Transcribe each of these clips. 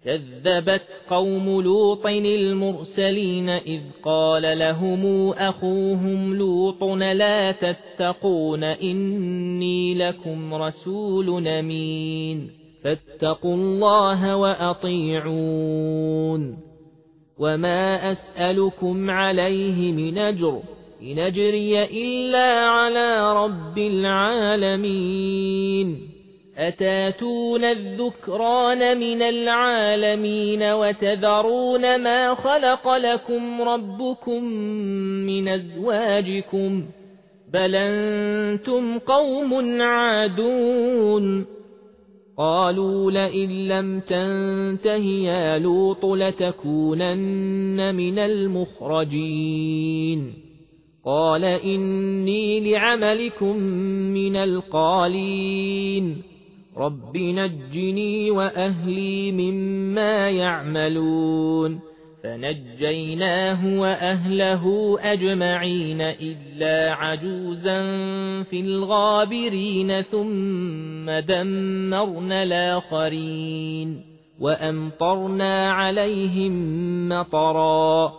كذبت قوم لوط المرسلين إذ قال لهم أخوهم لوط لا تتقون إني لكم رسول أمين فاتقوا الله وأطيعون وما أسألكم عليه من أجر إن أجري إلا على رب العالمين أتاتون الذكران من العالمين وتذرون ما خلق لكم ربكم من أزواجكم بل أنتم قوم عادون قالوا لئن لم تنته يا لوط لتكونن من المخرجين قال إني لعملكم من القالين رب نجني وأهلي مما يعملون فنجيناه وأهله أجمعين إلا عجوزا في الغابرين ثم دمرنا الآخرين وأمطرنا عليهم مطرا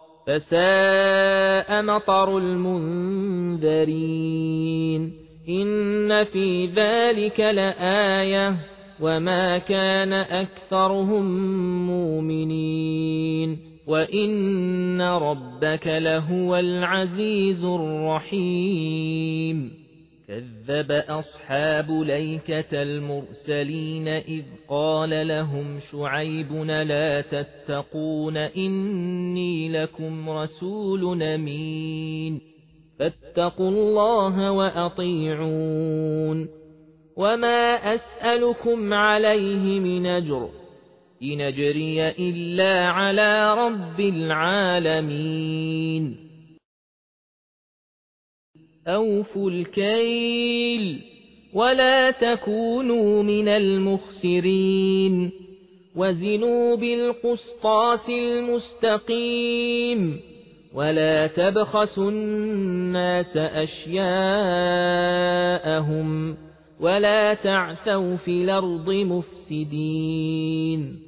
فساء مطر المنذرين إن في ذلك لآية وما كان أكثرهم مؤمنين وإن ربك لهو العزيز الرحيم كذب أصحاب ليكة المرسلين إذ قال لهم شعيب لا تتقون إني لكم رسول أمين فاتقوا الله وأطيعون وما أسألكم عليه من أجر إن أجري إلا على رب العالمين أوفوا الكيل ولا تكونوا من المخسرين وزنوا بالقسطاس المستقيم ولا تبخسوا الناس أشياءهم ولا تعثوا في الأرض مفسدين